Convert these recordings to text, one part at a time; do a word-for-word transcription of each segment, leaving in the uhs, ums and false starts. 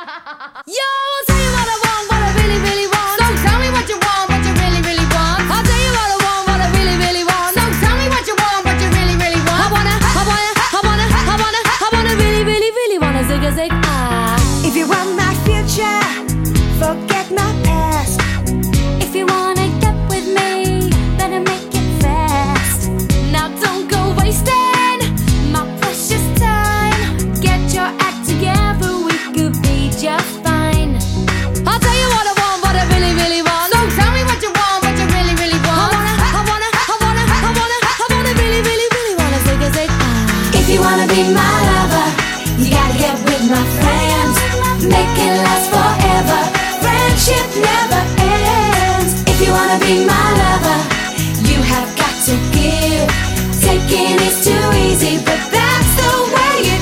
Yo, I'll tell you what I want, what I really, really want. So tell me what you want, what you really, really want. I'll tell you what I want, what I really, really want. So tell me what you want, what you really, really want. I wanna, I wanna, I wanna, I wanna, I wanna really, really, really wanna zig a zig ah. If you want my future, forget my past. If you wanna get with me, better make it fast. Now don't go wasting my precious time. Get your act together, we could be just fine. I'll tell you what I want, what I really, really want. So tell me what you want, what you really, really want. I wanna, I wanna, I wanna, I wanna, I wanna really, really, really wanna zig a zig ah. If you wanna be my lover, you gotta get with my friends. Make it last forever. Friendship never ends. If you wanna be my lover, you have got to give. Taking is too easy, but that's the way it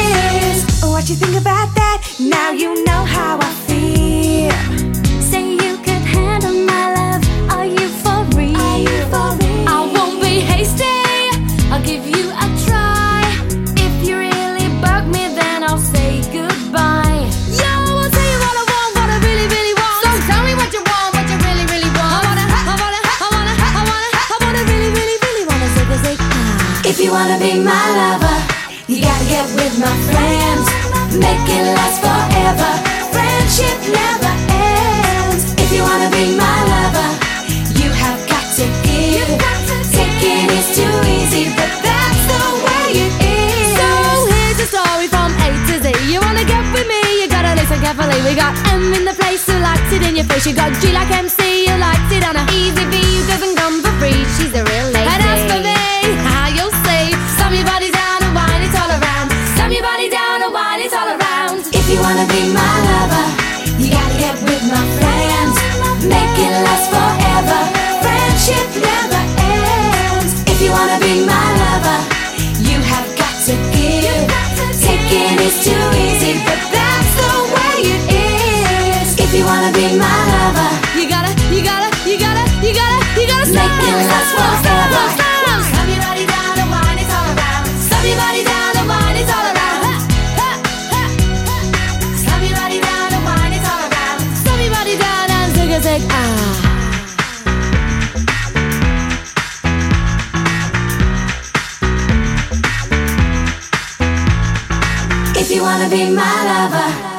is. What you think about that? Now you know how I feel. Say you could handle my love. Are you for real? Are you for real? I won't be hasty. I'll give you a try. If you really bug me, then I'll say goodbye. Yo, I'll tell you what I want, what I really, really want. So tell me what you want, what you really, really want. I wanna, I wanna, I wanna, I wanna, I wanna really, really, really wanna zig a zig ah. If you wanna be my lover, you gotta get with my friends. Make it last forever. Friendship never ends. If you wanna be my lover, you have got to give. Taking is too easy, but that's the way it is. So here's a story from A to Z. You wanna get with me, you gotta listen carefully. We got M in the place who likes it in your face. You got G like M C, who likes it on a easy V, who doesn't come for free. She's a real lady. And as for me, how you'll see, slam your body down and wine it all around. Slam your body down and wine it all around. If you wanna be my lover, you gotta get with my friends. Make it last forever. Friendship never ends. If you wanna be my lover, you have got to give. Taking is too easy, but that's the way it is. If you wanna be my lover, You gotta, you gotta, you gotta, you gotta, you gotta make stop. it last forever. Slam your body down and wine it all around. Slam your body down and wine it all around. Slam your body down and wine it all around. Slam your body down and zig a zig ah. If you wanna be my lover,